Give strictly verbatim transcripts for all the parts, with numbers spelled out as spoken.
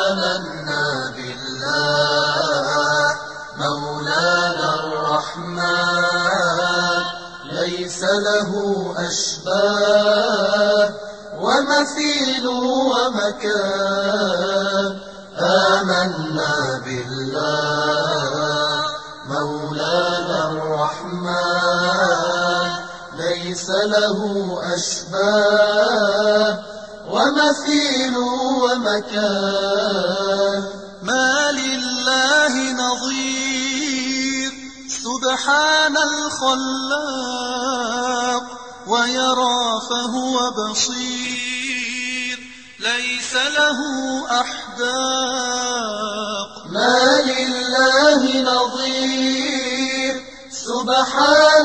آمنا بالله مولانا الرحمن ليس له أشباه ومثيل ومكان. آمنا بالله مولانا الرحمن ليس له أشباه ومثيل ومكان. ما لله نظير سبحان الخلاق ويرى فهو بصير ليس له أحداق. ما لله نظير سبحان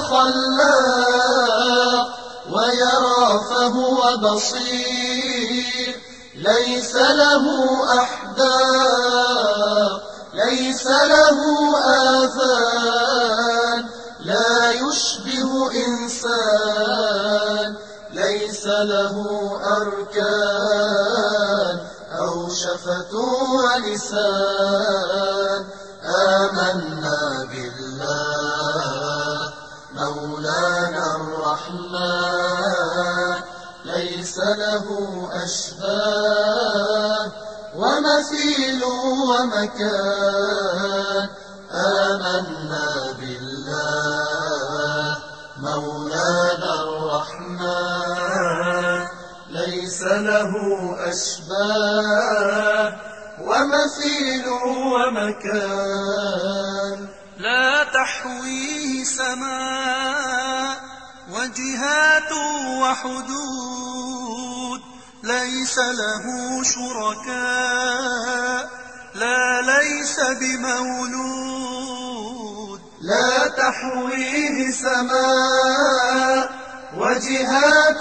الخلاق ويرى فهو بصير ليس له أحداق. ليس له آذان لا يشبه إنسان. ليس له أركان أو شفة ولسان. آمنا بالله مولانا الرحمن ليس له أشباه ومثيل ومكان. آمنا بالله مولانا الرحمن ليس له أشباه ومثيل ومكان. لا تحويه سماء وجهات وحدود ليس له شركاء لا ليس بمولود. لا تحويه سماء وجهات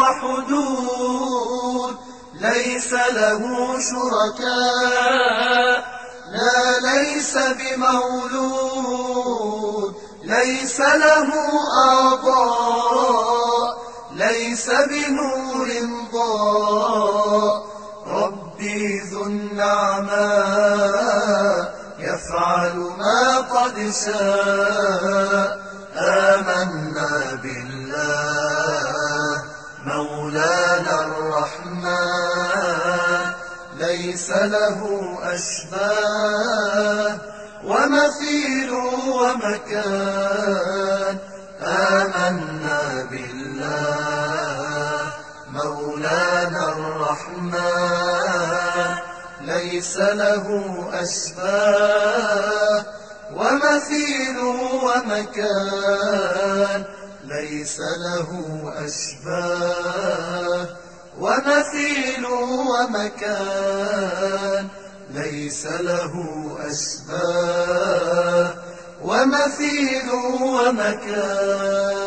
وحدود ليس له شركاء لا ليس بمولود. ليس له أعضاء ليس بنور ضاء. ربي ذو النعماء يفعل ما قد شاء. آمنا بالله مولانا الرحمن ليس له أشباه ومثيل ومكان. آمنا بالله مولانا الرحمن ليس له أشباه ومثيل ومكان. ليس له أشباه ومثيل ومكان. ليس له أشباه ومثيل ومكان.